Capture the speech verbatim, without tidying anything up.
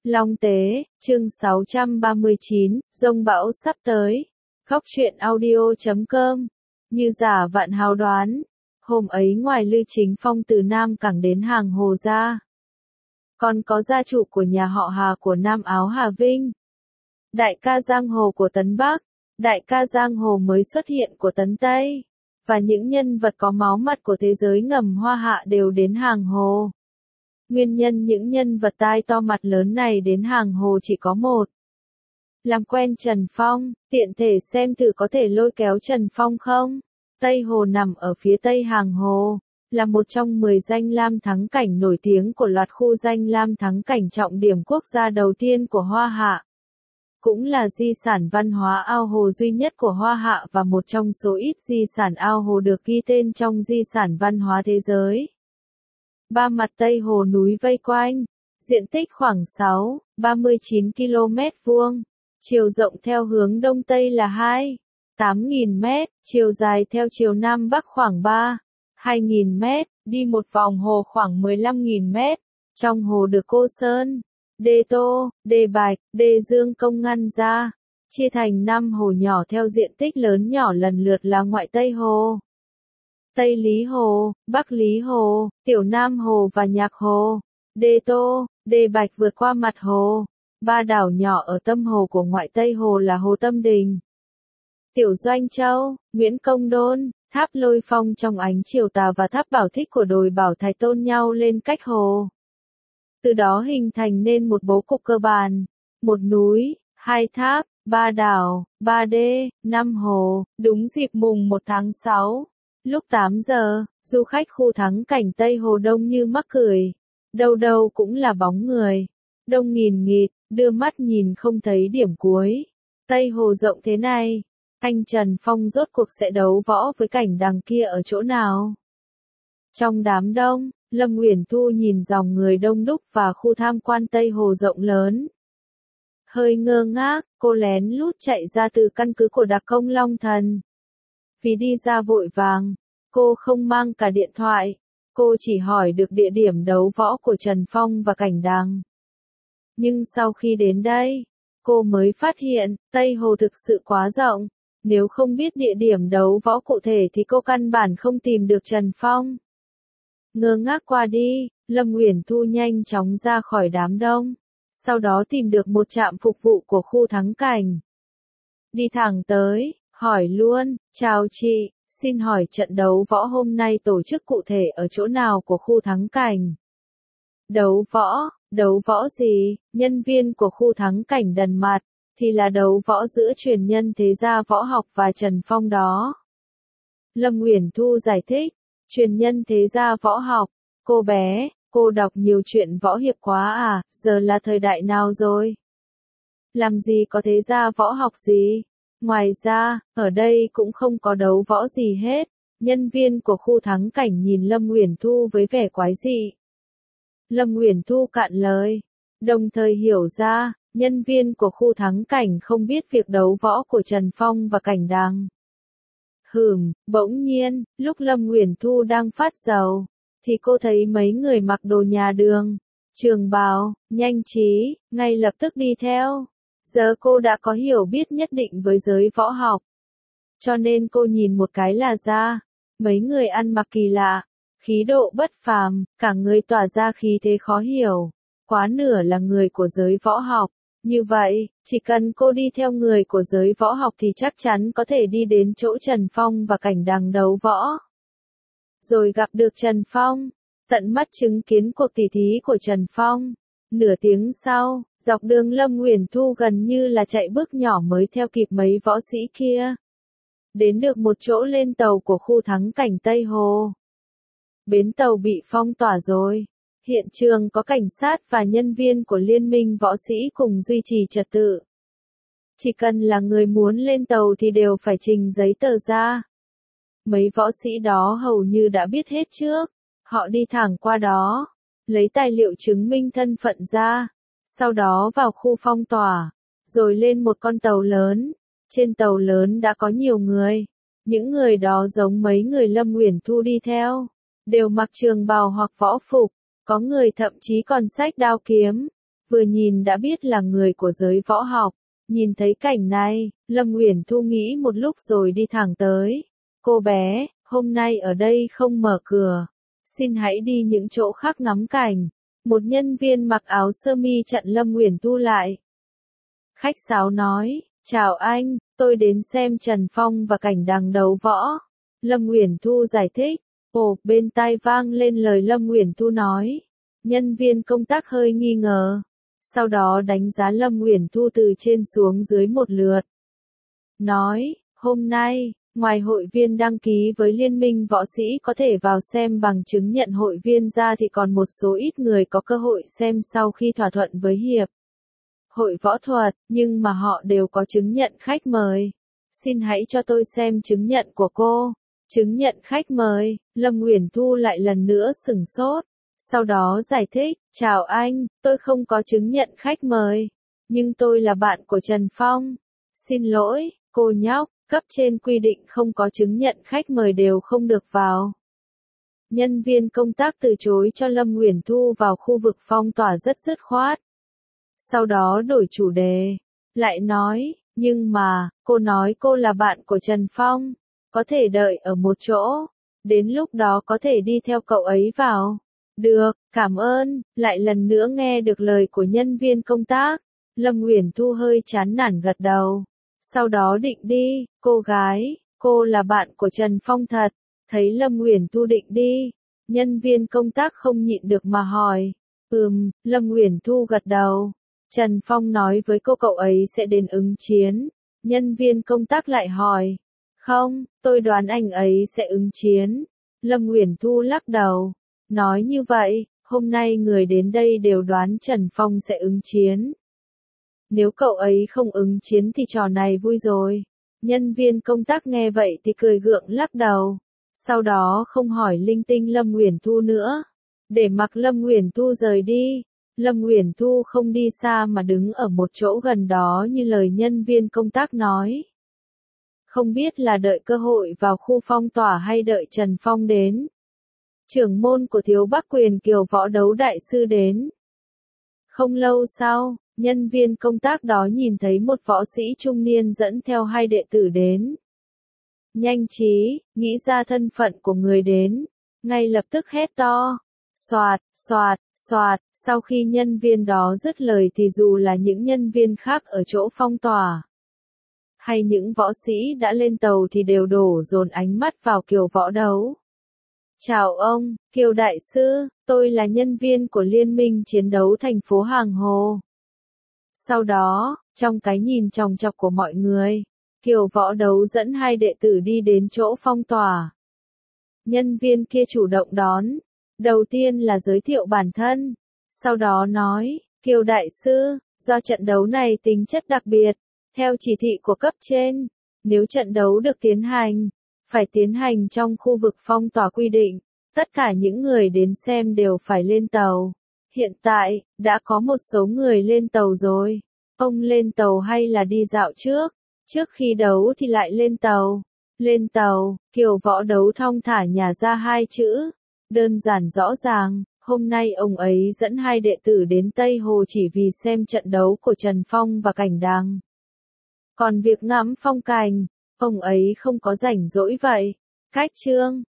Long Tế, chương sáu trăm ba mươi chín, Dông bão sắp tới. Góc truyện audio chấm com. Như giả vạn hào đoán, hôm ấy ngoài Lư Chính Phong từ Nam Cảng đến Hàng Hồ ra, còn có gia chủ của nhà họ Hà của Nam Áo Hà Vinh, đại ca giang hồ của Tấn Bắc, đại ca giang hồ mới xuất hiện của Tấn Tây, và những nhân vật có máu mặt của thế giới ngầm Hoa Hạ đều đến Hàng Hồ. Nguyên nhân những nhân vật tai to mặt lớn này đến Hàng Hồ chỉ có một. Làm quen Trần Phong, tiện thể xem thử có thể lôi kéo Trần Phong không? Tây Hồ nằm ở phía tây Hàng Hồ, là một trong mười danh lam thắng cảnh nổi tiếng của loạt khu danh lam thắng cảnh trọng điểm quốc gia đầu tiên của Hoa Hạ. Cũng là di sản văn hóa ao hồ duy nhất của Hoa Hạ và một trong số ít di sản ao hồ được ghi tên trong di sản văn hóa thế giới. Ba mặt Tây Hồ núi vây quanh, diện tích khoảng sáu phẩy ba mươi chín ki lô mét vuông, chiều rộng theo hướng Đông Tây là hai phẩy tám nghìn mét, chiều dài theo chiều Nam Bắc khoảng ba phẩy hai nghìn mét, đi một vòng hồ khoảng mười lăm nghìn mét. Trong hồ được Cô Sơn, Đê Tô, Đê Bạch, Đê Dương Công ngăn ra, chia thành năm hồ nhỏ theo diện tích lớn nhỏ lần lượt là Ngoại Tây Hồ, Tây Lý Hồ, Bắc Lý Hồ, Tiểu Nam Hồ và Nhạc Hồ. Đê Tô, Đê Bạch vượt qua mặt hồ. Ba đảo nhỏ ở tâm hồ của Ngoại Tây Hồ là Hồ Tâm Đình, Tiểu Doanh Châu, Nguyễn Công Đôn, tháp Lôi Phong trong ánh chiều tà và tháp Bảo Thích của đồi Bảo Thạch tôn nhau lên cách hồ. Từ đó hình thành nên một bố cục cơ bản, một núi, hai tháp, ba đảo, ba đê, năm hồ. Đúng dịp mùng một tháng sáu, lúc tám giờ, du khách khu thắng cảnh Tây Hồ đông như mắc cười, đâu đâu cũng là bóng người, đông nghìn nghịt, đưa mắt nhìn không thấy điểm cuối. Tây Hồ rộng thế này, anh Trần Phong rốt cuộc sẽ đấu võ với cảnh đằng kia ở chỗ nào? Trong đám đông, Lâm Uyển Thu nhìn dòng người đông đúc và khu tham quan Tây Hồ rộng lớn. Hơi ngơ ngác, cô lén lút chạy ra từ căn cứ của đặc công Long Thần. Vì đi ra vội vàng, cô không mang cả điện thoại, cô chỉ hỏi được địa điểm đấu võ của Trần Phong và cảnh đằng. Nhưng sau khi đến đây, cô mới phát hiện, Tây Hồ thực sự quá rộng, nếu không biết địa điểm đấu võ cụ thể thì cô căn bản không tìm được Trần Phong. Ngơ ngác qua đi, Lâm Uyển Thu nhanh chóng ra khỏi đám đông, sau đó tìm được một trạm phục vụ của khu thắng cảnh. Đi thẳng tới, hỏi luôn, chào chị, xin hỏi trận đấu võ hôm nay tổ chức cụ thể ở chỗ nào của khu thắng cảnh? Đấu võ, đấu võ gì? Nhân viên của khu thắng cảnh đần mặt, thì là đấu võ giữa truyền nhân thế gia võ học và Trần Phong đó. Lâm Uyển Thu giải thích, truyền nhân thế gia võ học, cô bé, cô đọc nhiều chuyện võ hiệp quá à, giờ là thời đại nào rồi? Làm gì có thế gia võ học gì? Ngoài ra, ở đây cũng không có đấu võ gì hết. Nhân viên của khu thắng cảnh nhìn Lâm Uyển Thu với vẻ quái dị. Lâm Uyển Thu cạn lời, đồng thời hiểu ra, nhân viên của khu thắng cảnh không biết việc đấu võ của Trần Phong và cảnh đằng. Hừm, bỗng nhiên, lúc Lâm Uyển Thu đang phát dầu, thì cô thấy mấy người mặc đồ nhà đường, trường bào, nhanh trí, ngay lập tức đi theo. Giờ cô đã có hiểu biết nhất định với giới võ học, cho nên cô nhìn một cái là ra, mấy người ăn mặc kỳ lạ, khí độ bất phàm, cả người tỏa ra khí thế khó hiểu, quá nửa là người của giới võ học. Như vậy, chỉ cần cô đi theo người của giới võ học thì chắc chắn có thể đi đến chỗ Trần Phong và cảnh đằng đấu võ. Rồi gặp được Trần Phong, tận mắt chứng kiến cuộc tỉ thí của Trần Phong. Nửa tiếng sau, dọc đường Lâm Uyển Thu gần như là chạy bước nhỏ mới theo kịp mấy võ sĩ kia. Đến được một chỗ lên tàu của khu thắng cảnh Tây Hồ. Bến tàu bị phong tỏa rồi. Hiện trường có cảnh sát và nhân viên của liên minh võ sĩ cùng duy trì trật tự. Chỉ cần là người muốn lên tàu thì đều phải trình giấy tờ ra. Mấy võ sĩ đó hầu như đã biết hết trước. Họ đi thẳng qua đó, lấy tài liệu chứng minh thân phận ra, sau đó vào khu phong tỏa, rồi lên một con tàu lớn. Trên tàu lớn đã có nhiều người. Những người đó giống mấy người Lâm Uyển Thu đi theo, đều mặc trường bào hoặc võ phục. Có người thậm chí còn xách đao kiếm. vừa nhìn đã biết là người của giới võ học. Nhìn thấy cảnh này, Lâm Uyển Thu nghĩ một lúc rồi đi thẳng tới. Cô bé, hôm nay ở đây không mở cửa. Xin hãy đi những chỗ khác ngắm cảnh. Một nhân viên mặc áo sơ mi chặn Lâm Uyển Thu lại. Khách sáo nói, chào anh, tôi đến xem Trần Phong và cảnh đằng đấu võ. Lâm Uyển Thu giải thích. Ồ, bên tai vang lên lời Lâm Uyển Thu nói. Nhân viên công tác hơi nghi ngờ. Sau đó đánh giá Lâm Uyển Thu từ trên xuống dưới một lượt. Nói, hôm nay, ngoài hội viên đăng ký với Liên minh võ sĩ có thể vào xem bằng chứng nhận hội viên ra thì còn một số ít người có cơ hội xem sau khi thỏa thuận với hiệp hội võ thuật, nhưng mà họ đều có chứng nhận khách mời. Xin hãy cho tôi xem chứng nhận của cô. Chứng nhận khách mời, Lâm Uyển Thu lại lần nữa sửng sốt. Sau đó giải thích, chào anh, tôi không có chứng nhận khách mời. Nhưng tôi là bạn của Trần Phong. Xin lỗi, cô nhóc, cấp trên quy định không có chứng nhận khách mời đều không được vào. Nhân viên công tác từ chối cho Lâm Uyển Thu vào khu vực phong tỏa rất dứt khoát. Sau đó đổi chủ đề, lại nói, nhưng mà, cô nói cô là bạn của Trần Phong, có thể đợi ở một chỗ, đến lúc đó có thể đi theo cậu ấy vào. Được, cảm ơn, lại lần nữa nghe được lời của nhân viên công tác, Lâm Uyển Thu hơi chán nản gật đầu. Sau đó định đi, cô gái, cô là bạn của Trần Phong thật, thấy Lâm Uyển Thu định đi, nhân viên công tác không nhịn được mà hỏi. Ừm, Lâm Uyển Thu gật đầu. Trần Phong nói với cô cậu ấy sẽ đến ứng chiến. Nhân viên công tác lại hỏi. Không, tôi đoán anh ấy sẽ ứng chiến. Lâm Uyển Thu lắc đầu. Nói như vậy, hôm nay người đến đây đều đoán Trần Phong sẽ ứng chiến. Nếu cậu ấy không ứng chiến thì trò này vui rồi. Nhân viên công tác nghe vậy thì cười gượng lắc đầu. Sau đó không hỏi linh tinh Lâm Uyển Thu nữa. Để mặc Lâm Uyển Thu rời đi. Lâm Uyển Thu không đi xa mà đứng ở một chỗ gần đó như lời nhân viên công tác nói. Không biết là đợi cơ hội vào khu phong tỏa hay đợi Trần Phong đến. Trưởng môn của Thiếu Bắc Quyền Kiều Võ Đấu Đại Sư đến. Không lâu sau, nhân viên công tác đó nhìn thấy một võ sĩ trung niên dẫn theo hai đệ tử đến. Nhanh trí, nghĩ ra thân phận của người đến, ngay lập tức hét to. Soạt, soạt, soạt, sau khi nhân viên đó dứt lời thì dù là những nhân viên khác ở chỗ phong tỏa, hay những võ sĩ đã lên tàu thì đều đổ dồn ánh mắt vào Kiều Võ Đấu. Chào ông, Kiều Đại Sư, tôi là nhân viên của Liên minh chiến đấu thành phố Hàng Hồ. Sau đó, trong cái nhìn chòng chọc của mọi người, Kiều Võ Đấu dẫn hai đệ tử đi đến chỗ phong tỏa. Nhân viên kia chủ động đón. Đầu tiên là giới thiệu bản thân. Sau đó nói, Kiều Đại Sư, do trận đấu này tính chất đặc biệt, theo chỉ thị của cấp trên, nếu trận đấu được tiến hành, phải tiến hành trong khu vực phong tỏa quy định, tất cả những người đến xem đều phải lên tàu. Hiện tại, đã có một số người lên tàu rồi. Ông lên tàu hay là đi dạo trước? Trước khi đấu thì lại lên tàu. Lên tàu, Kiều Võ Đấu thong thả nhả ra hai chữ. Đơn giản rõ ràng, hôm nay ông ấy dẫn hai đệ tử đến Tây Hồ chỉ vì xem trận đấu của Trần Phong và Cảnh Đằng. Còn việc ngắm phong cảnh, ông ấy không có rảnh rỗi vậy. Cách chương